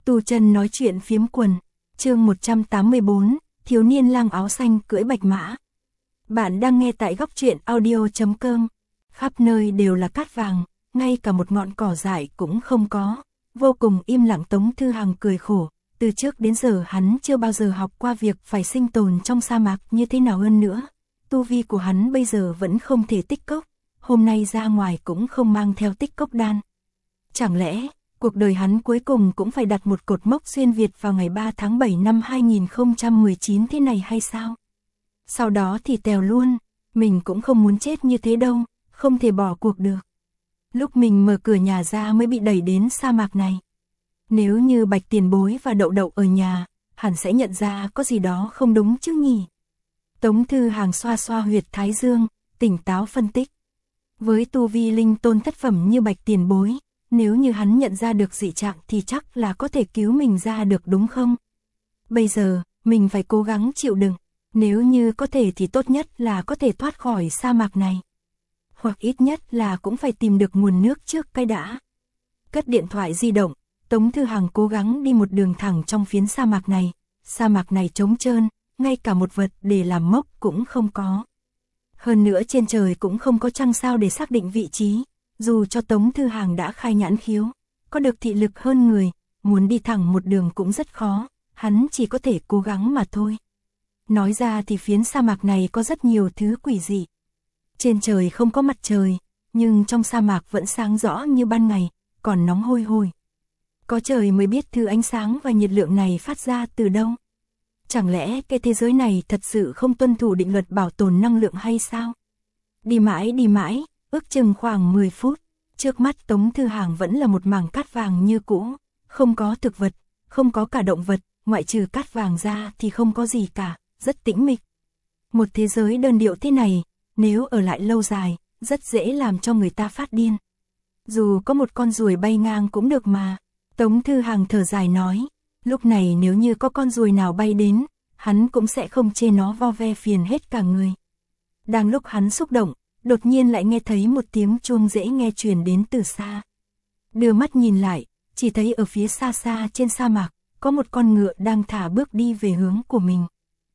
Tu chân nói chuyện phiếm quần, chương 184, thiếu niên lang áo xanh cưỡi bạch mã. Bạn đang nghe tại góc truyện audio.com. Khắp nơi đều là cát vàng, ngay cả một ngọn cỏ dại cũng không có. Vô cùng im lặng. Tống Thư Hằng cười khổ, từ trước đến giờ hắn chưa bao giờ học qua việc phải sinh tồn trong sa mạc như thế nào. Hơn nữa, tu vi của hắn bây giờ vẫn không thể tích cốc, hôm nay ra ngoài cũng không mang theo tích cốc đan. Chẳng lẽ cuộc đời hắn cuối cùng cũng phải đặt một cột mốc xuyên Việt vào ngày 3 tháng 7 năm 2019 thế này hay sao? Sau đó thì tèo luôn, mình cũng không muốn chết như thế đâu, không thể bỏ cuộc được. Lúc mình mở cửa nhà ra mới bị đẩy đến sa mạc này. Nếu như Bạch Tiền Bối và Đậu Đậu ở nhà, hẳn sẽ nhận ra có gì đó không đúng chứ nhỉ? Tống Thư Hằng xoa xoa huyệt thái dương, tỉnh táo phân tích. Với tu vi linh tôn thất phẩm như Bạch Tiền Bối, nếu như hắn nhận ra được dị trạng thì chắc là có thể cứu mình ra được đúng không? Bây giờ, mình phải cố gắng chịu đựng, nếu như có thể thì tốt nhất là có thể thoát khỏi sa mạc này. Hoặc ít nhất là cũng phải tìm được nguồn nước trước cái đã. Cất điện thoại di động, Tống Thư Hằng cố gắng đi một đường thẳng trong phiến sa mạc này. Sa mạc này trống trơn, ngay cả một vật để làm mốc cũng không có. Hơn nữa trên trời cũng không có trăng sao để xác định vị trí. Dù cho Tống Thư Hằng đã khai nhãn khiếu, có được thị lực hơn người, muốn đi thẳng một đường cũng rất khó, hắn chỉ có thể cố gắng mà thôi. Nói ra thì phiến sa mạc này có rất nhiều thứ quỷ dị. Trên trời không có mặt trời, nhưng trong sa mạc vẫn sáng rõ như ban ngày, còn nóng hôi hôi. Có trời mới biết thứ ánh sáng và nhiệt lượng này phát ra từ đâu. Chẳng lẽ cái thế giới này thật sự không tuân thủ định luật bảo tồn năng lượng hay sao? Đi mãi, ước chừng khoảng 10 phút, trước mắt Tống Thư Hằng vẫn là một mảng cát vàng như cũ, không có thực vật, không có cả động vật, ngoại trừ cát vàng ra thì không có gì cả, rất tĩnh mịch. Một thế giới đơn điệu thế này, nếu ở lại lâu dài, rất dễ làm cho người ta phát điên. Dù có một con ruồi bay ngang cũng được mà. Tống Thư Hằng thở dài nói, lúc này nếu như có con ruồi nào bay đến, hắn cũng sẽ không chê nó vo ve phiền hết cả người. Đang lúc hắn xúc động, đột nhiên lại nghe thấy một tiếng chuông dễ nghe truyền đến từ xa. Đưa mắt nhìn lại, chỉ thấy ở phía xa xa trên sa mạc, có một con ngựa đang thả bước đi về hướng của mình.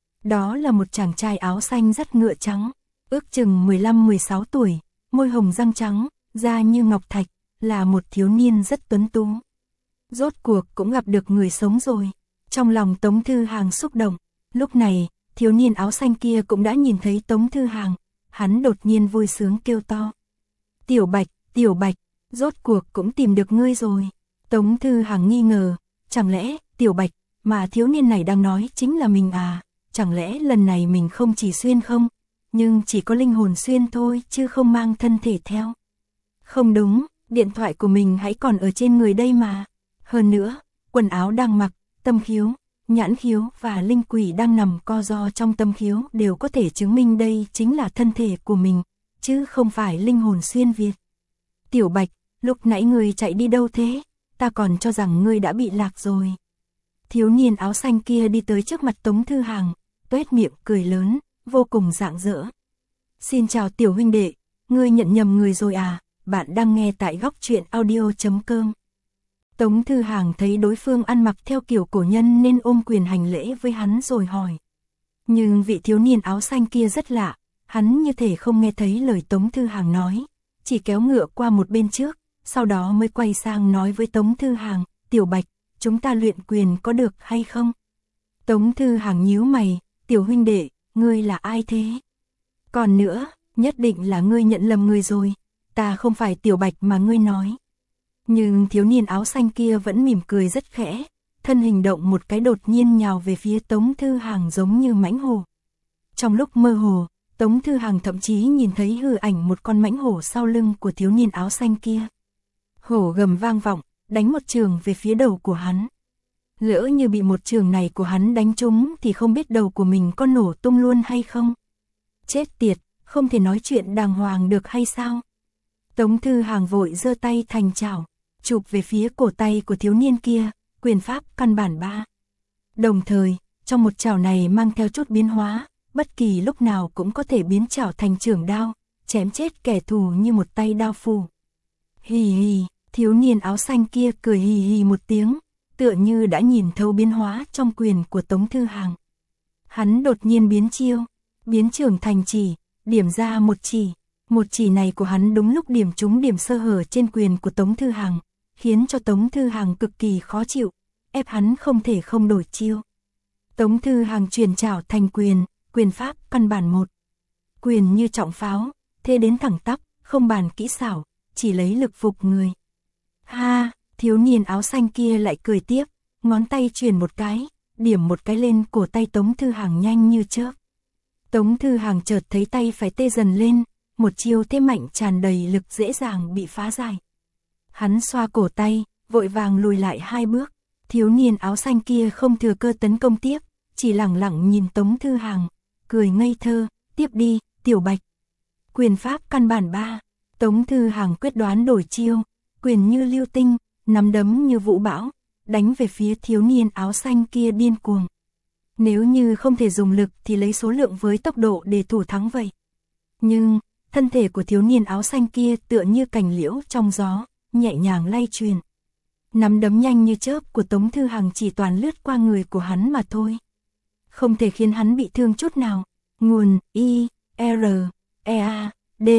Đó là một chàng trai áo xanh dắt ngựa trắng, ước chừng 15-16 tuổi, môi hồng răng trắng, da như ngọc thạch, là một thiếu niên rất tuấn tú. Rốt cuộc cũng gặp được người sống rồi. Trong lòng Tống Thư Hằng xúc động, lúc này, thiếu niên áo xanh kia cũng đã nhìn thấy Tống Thư Hằng. Hắn đột nhiên vui sướng kêu to. Tiểu Bạch, rốt cuộc cũng tìm được ngươi rồi. Tống Thư Hằng nghi ngờ, chẳng lẽ Tiểu Bạch mà thiếu niên này đang nói chính là mình à? Chẳng lẽ lần này mình không chỉ xuyên không, nhưng chỉ có linh hồn xuyên thôi chứ không mang thân thể theo. Không đúng, điện thoại của mình hãy còn ở trên người đây mà. Hơn nữa, quần áo đang mặc, tâm khiếu, nhãn khiếu và linh quỷ đang nằm co ro trong tâm khiếu đều có thể chứng minh đây chính là thân thể của mình, chứ không phải linh hồn xuyên Việt. Tiểu Bạch, lúc nãy ngươi chạy đi đâu thế? Ta còn cho rằng ngươi đã bị lạc rồi. Thiếu niên áo xanh kia đi tới trước mặt Tống Thư Hằng, tuét miệng cười lớn, vô cùng rạng rỡ. Xin chào tiểu huynh đệ, ngươi nhận nhầm người rồi à? Bạn đang nghe tại góc truyện audio.com. Tống Thư Hằng thấy đối phương ăn mặc theo kiểu cổ nhân nên ôm quyền hành lễ với hắn rồi hỏi. Nhưng vị thiếu niên áo xanh kia rất lạ, hắn như thể không nghe thấy lời Tống Thư Hằng nói, chỉ kéo ngựa qua một bên trước, sau đó mới quay sang nói với Tống Thư Hằng, Tiểu Bạch, chúng ta luyện quyền có được hay không? Tống Thư Hằng nhíu mày, tiểu huynh đệ, ngươi là ai thế? Còn nữa, nhất định là ngươi nhận lầm người rồi, ta không phải Tiểu Bạch mà ngươi nói. Nhưng thiếu niên áo xanh kia vẫn mỉm cười rất khẽ, thân hình động một cái đột nhiên nhào về phía Tống Thư Hằng giống như mãnh hổ. Trong lúc mơ hồ, Tống Thư Hằng thậm chí nhìn thấy hư ảnh một con mãnh hổ sau lưng của thiếu niên áo xanh kia. Hổ gầm vang vọng, đánh một trường về phía đầu của hắn. Lỡ như bị một trường này của hắn đánh trúng thì không biết đầu của mình có nổ tung luôn hay không. Chết tiệt, không thể nói chuyện đàng hoàng được hay sao? Tống Thư Hằng vội giơ tay thành chảo, chụp về phía cổ tay của thiếu niên kia, quyền pháp căn bản 3. Đồng thời, trong một chảo này mang theo chút biến hóa, bất kỳ lúc nào cũng có thể biến chảo thành chưởng đao, chém chết kẻ thù như một tay đao phủ. Hì hì, thiếu niên áo xanh kia cười hì hì một tiếng, tựa như đã nhìn thấu biến hóa trong quyền của Tống Thư Hàng. Hắn đột nhiên biến chiêu, biến trưởng thành chỉ, điểm ra một chỉ này của hắn đúng lúc điểm trúng điểm sơ hở trên quyền của Tống Thư Hàng, khiến cho Tống Thư Hàng cực kỳ khó chịu, ép hắn không thể không đổi chiêu. Tống Thư Hàng chuyển trảo thành quyền pháp căn bản một. Quyền như trọng pháo, thế đến thẳng tắp, không bàn kỹ xảo, chỉ lấy lực phục người. Ha, thiếu niên áo xanh kia lại cười tiếp, ngón tay chuyển một cái, điểm một cái lên cổ tay Tống Thư Hàng nhanh như chớp. Tống Thư Hàng chợt thấy tay phải tê dần lên, một chiêu thế mạnh tràn đầy lực dễ dàng bị phá giải. Hắn xoa cổ tay, vội vàng lùi lại 2 bước, thiếu niên áo xanh kia không thừa cơ tấn công tiếp, chỉ lẳng lặng nhìn Tống Thư Hàng, cười ngây thơ, tiếp đi, Tiểu Bạch. Quyền pháp căn bản 3, Tống Thư Hàng quyết đoán đổi chiêu, quyền như lưu tinh, nắm đấm như vũ bão, đánh về phía thiếu niên áo xanh kia điên cuồng. Nếu như không thể dùng lực thì lấy số lượng với tốc độ để thủ thắng vậy. Nhưng, thân thể của thiếu niên áo xanh kia tựa như cành liễu trong gió, nhẹ nhàng lay truyền. Nắm đấm nhanh như chớp của Tống Thư Hàng chỉ toàn lướt qua người của hắn mà thôi. Không thể khiến hắn bị thương chút nào. Nguồn I, R, E, A, D,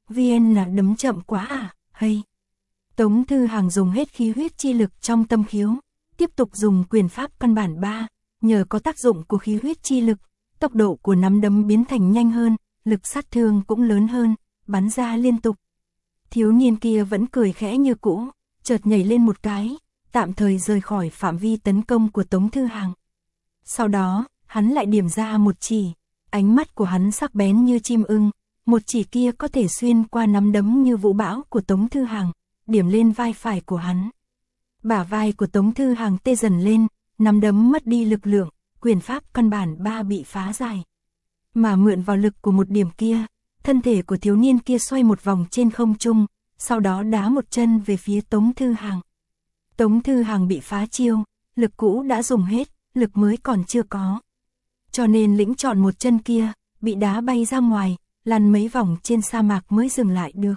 VN là đấm chậm quá à, hay. Tống Thư Hàng dùng hết khí huyết chi lực trong tâm khiếu, tiếp tục dùng quyền pháp căn bản 3, nhờ có tác dụng của khí huyết chi lực, tốc độ của nắm đấm biến thành nhanh hơn, lực sát thương cũng lớn hơn, bắn ra liên tục. Thiếu niên kia vẫn cười khẽ như cũ, chợt nhảy lên một cái, tạm thời rời khỏi phạm vi tấn công của Tống Thư Hàng. Sau đó, hắn lại điểm ra một chỉ, ánh mắt của hắn sắc bén như chim ưng, một chỉ kia có thể xuyên qua nắm đấm như vũ bão của Tống Thư Hàng, điểm lên vai phải của hắn. Bả vai của Tống Thư Hàng tê dần lên, nắm đấm mất đi lực lượng, quyền pháp căn bản 3 bị phá giải. Mà mượn vào lực của một điểm kia, thân thể của thiếu niên kia xoay một vòng trên không trung, sau đó đá một chân về phía Tống Thư Hàng. Tống Thư Hàng bị phá chiêu, lực cũ đã dùng hết, lực mới còn chưa có. Cho nên lĩnh chọn một chân kia, bị đá bay ra ngoài, lăn mấy vòng trên sa mạc mới dừng lại được.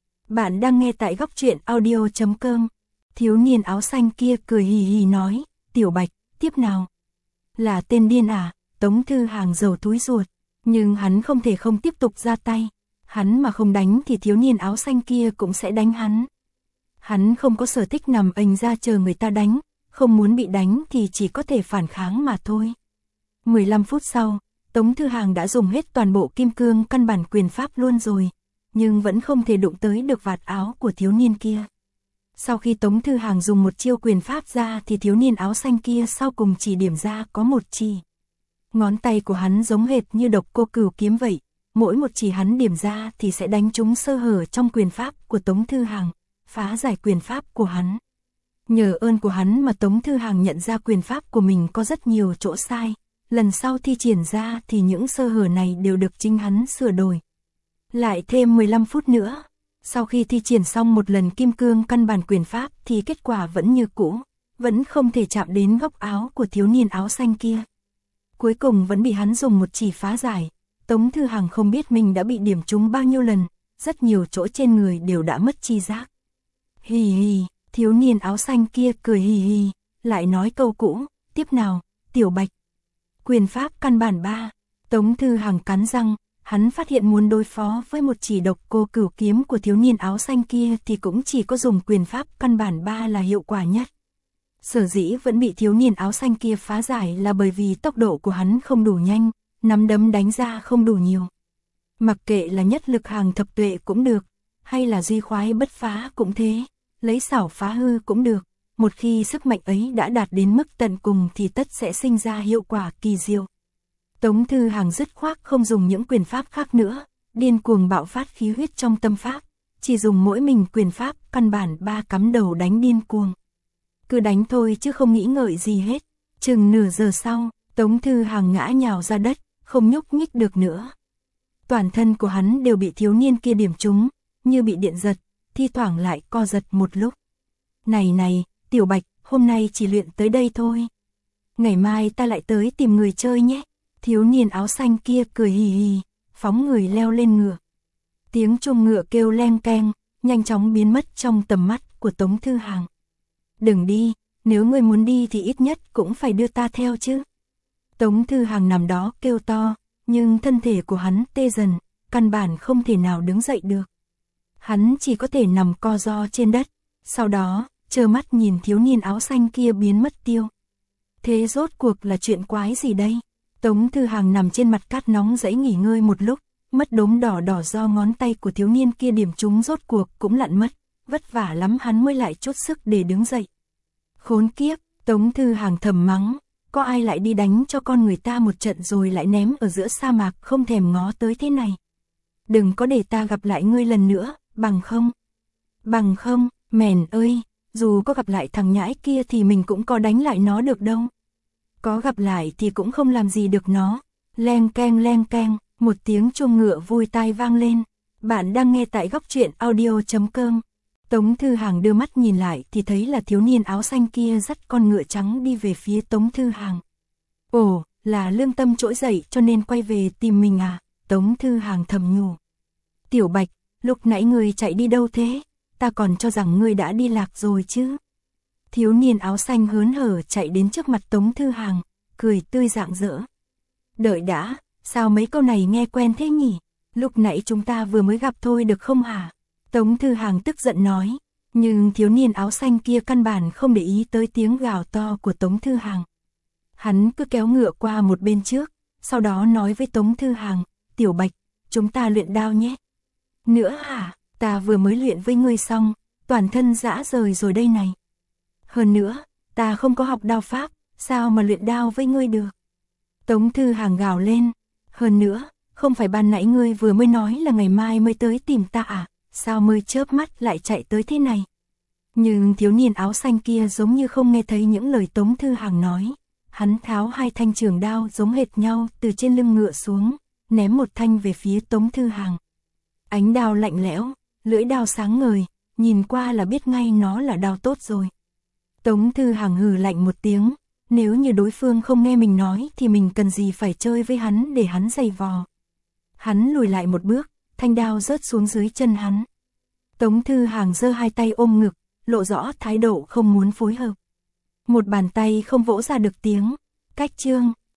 Bạn đang nghe tại góc truyện audio.com. Thiếu niên áo xanh kia cười hì hì nói, Tiểu Bạch, tiếp nào. Là tên điên à, Tống Thư Hàng dầu túi ruột, nhưng hắn không thể không tiếp tục ra tay. Hắn mà không đánh thì thiếu niên áo xanh kia cũng sẽ đánh hắn. Hắn không có sở thích nằm ềnh ra chờ người ta đánh, không muốn bị đánh thì chỉ có thể phản kháng mà thôi. 15 phút sau, Tống Thư Hàng đã dùng hết toàn bộ kim cương căn bản quyền pháp luôn rồi, nhưng vẫn không thể đụng tới được vạt áo của thiếu niên kia. Sau khi Tống Thư Hàng dùng một chiêu quyền pháp ra thì thiếu niên áo xanh kia sau cùng chỉ điểm ra có một chỉ. Ngón tay của hắn giống hệt như độc cô cửu kiếm vậy, mỗi một chỉ hắn điểm ra thì sẽ đánh trúng sơ hở trong quyền pháp của Tống Thư Hàng, phá giải quyền pháp của hắn. Nhờ ơn của hắn mà Tống Thư Hàng nhận ra quyền pháp của mình có rất nhiều chỗ sai, lần sau thi triển ra thì những sơ hở này đều được chính hắn sửa đổi. Lại thêm 15 phút nữa, sau khi thi triển xong một lần kim cương căn bản quyền pháp thì kết quả vẫn như cũ, vẫn không thể chạm đến góc áo của thiếu niên áo xanh kia. Cuối cùng vẫn bị hắn dùng một chỉ phá giải. Tống Thư Hàng không biết mình đã bị điểm trúng bao nhiêu lần, rất nhiều chỗ trên người đều đã mất chi giác. Hì hì, thiếu niên áo xanh kia cười hì hì, lại nói câu cũ, tiếp nào, Tiểu Bạch. Quyền pháp căn bản 3, Tống Thư Hàng cắn răng, hắn phát hiện muốn đối phó với một chỉ độc cô cửu kiếm của thiếu niên áo xanh kia thì cũng chỉ có dùng quyền pháp căn bản 3 là hiệu quả nhất. Sở dĩ vẫn bị thiếu niên áo xanh kia phá giải là bởi vì tốc độ của hắn không đủ nhanh, nắm đấm đánh ra không đủ nhiều. Mặc kệ là nhất lực hàng thập tuệ cũng được, hay là duy khoái bất phá cũng thế, lấy xảo phá hư cũng được, một khi sức mạnh ấy đã đạt đến mức tận cùng thì tất sẽ sinh ra hiệu quả kỳ diệu. Tống Thư Hàng dứt khoát không dùng những quyền pháp khác nữa, điên cuồng bạo phát khí huyết trong tâm pháp, chỉ dùng mỗi mình quyền pháp căn bản 3 cắm đầu đánh điên cuồng. Cứ đánh thôi chứ không nghĩ ngợi gì hết. Chừng nửa giờ sau, Tống Thư Hàng ngã nhào ra đất, không nhúc nhích được nữa. Toàn thân của hắn đều bị thiếu niên kia điểm trúng, như bị điện giật, thi thoảng lại co giật một lúc. Này, Tiểu Bạch, hôm nay chỉ luyện tới đây thôi. Ngày mai ta lại tới tìm người chơi nhé. Thiếu niên áo xanh kia cười hì hì, phóng người leo lên ngựa. Tiếng chuông ngựa kêu leng keng, nhanh chóng biến mất trong tầm mắt của Tống Thư Hàng. Đừng đi, nếu ngươi muốn đi thì ít nhất cũng phải đưa ta theo chứ. Tống Thư Hàng nằm đó kêu to, nhưng thân thể của hắn tê dần, căn bản không thể nào đứng dậy được. Hắn chỉ có thể nằm co ro trên đất, sau đó, trơ mắt nhìn thiếu niên áo xanh kia biến mất tiêu. Thế rốt cuộc là chuyện quái gì đây? Tống Thư Hàng nằm trên mặt cát nóng rẫy nghỉ ngơi một lúc, mất đốm đỏ đỏ do ngón tay của thiếu niên kia điểm trúng rốt cuộc cũng lặn mất, vất vả lắm hắn mới lại chút sức để đứng dậy. Khốn kiếp, Tống Thư Hàng thầm mắng, có ai lại đi đánh cho con người ta một trận rồi lại ném ở giữa sa mạc không thèm ngó tới thế này. Đừng có để ta gặp lại ngươi lần nữa, bằng không, mèn ơi, dù có gặp lại thằng nhãi kia thì mình cũng có đánh lại nó được đâu. Có gặp lại thì cũng không làm gì được nó. Leng keng, một tiếng chuông ngựa vui tai vang lên. Bạn đang nghe tại góc truyện audio.com. Tống Thư Hàng đưa mắt nhìn lại thì thấy là thiếu niên áo xanh kia dắt con ngựa trắng đi về phía Tống Thư Hàng. Ồ, là lương tâm trỗi dậy cho nên quay về tìm mình à? Tống Thư Hàng thầm nhủ. Tiểu Bạch, lúc nãy ngươi chạy đi đâu thế? Ta còn cho rằng ngươi đã đi lạc rồi chứ. Thiếu niên áo xanh hớn hở chạy đến trước mặt Tống Thư Hàng, cười tươi rạng rỡ. Đợi đã, sao mấy câu này nghe quen thế nhỉ? Lúc nãy chúng ta vừa mới gặp thôi được không hả? Tống Thư Hàng tức giận nói, nhưng thiếu niên áo xanh kia căn bản không để ý tới tiếng gào to của Tống Thư Hàng. Hắn cứ kéo ngựa qua một bên trước, sau đó nói với Tống Thư Hàng, Tiểu Bạch, chúng ta luyện đao nhé. Nữa hả, ta vừa mới luyện với ngươi xong, toàn thân rã rời rồi đây này. Hơn nữa, ta không có học đao pháp, sao mà luyện đao với ngươi được? Tống Thư Hàng gào lên, hơn nữa, không phải ban nãy ngươi vừa mới nói là ngày mai mới tới tìm ta à, sao mới chớp mắt lại chạy tới thế này? Nhưng thiếu niên áo xanh kia giống như không nghe thấy những lời Tống Thư Hàng nói. Hắn tháo hai thanh trường đao giống hệt nhau từ trên lưng ngựa xuống, ném một thanh về phía Tống Thư Hàng. Ánh đao lạnh lẽo, lưỡi đao sáng ngời, nhìn qua là biết ngay nó là đao tốt rồi. Tống Thư Hàng hừ lạnh một tiếng, nếu như đối phương không nghe mình nói thì mình cần gì phải chơi với hắn để hắn giày vò. Hắn lùi lại một bước, thanh đao rớt xuống dưới chân hắn. Tống Thư Hàng giơ hai tay ôm ngực, lộ rõ thái độ không muốn phối hợp. Một bàn tay không vỗ ra được tiếng, cách chương.